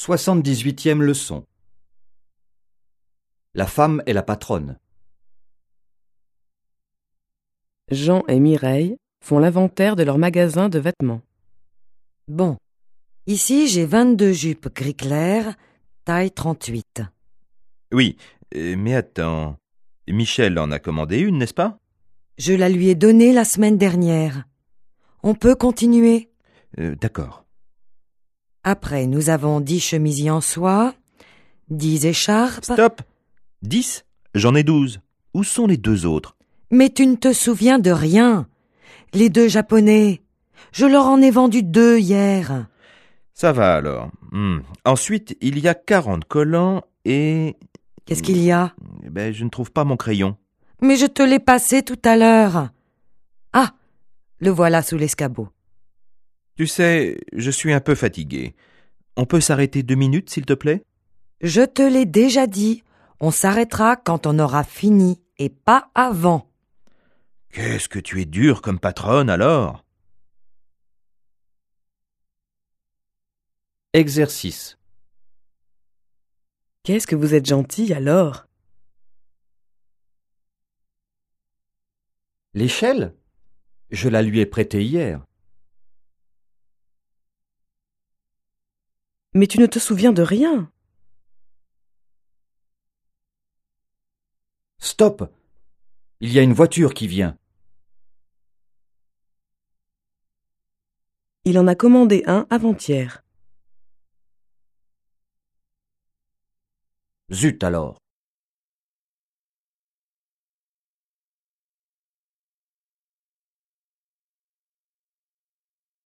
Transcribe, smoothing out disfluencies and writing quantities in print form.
78e leçon. La femme est la patronne. Jean et Mireille font l'inventaire de leur magasin de vêtements. Bon, ici j'ai 22 jupes gris clair, taille 38. Oui, mais attends. Michel en a commandé une, n'est-ce pas? Je la lui ai donnée la semaine dernière. On peut continuer. D'accord. Après, nous avons 10 chemisiers en soie, 10 écharpes. Stop! 10? J'en ai 12. Où sont les deux autres? Mais tu ne te souviens de rien. Les 2 japonais. Je leur en ai vendu 2 hier. Ça va alors. Ensuite, il y a 40 collants et... Qu'est-ce qu'il y a? Je ne trouve pas mon crayon. Mais je te l'ai passé tout à l'heure. Ah, le voilà sous l'escabeau. Tu sais, je suis un peu fatigué. On peut s'arrêter 2 minutes, s'il te plaît? Je te l'ai déjà dit. On s'arrêtera quand on aura fini et pas avant. Qu'est-ce que tu es dur comme patronne, alors? Exercice. Qu'est-ce que vous êtes gentil alors? L'échelle? Je la lui ai prêtée hier. Mais tu ne te souviens de rien. Stop! Il y a une voiture qui vient. Il en a commandé un avant-hier. Zut alors!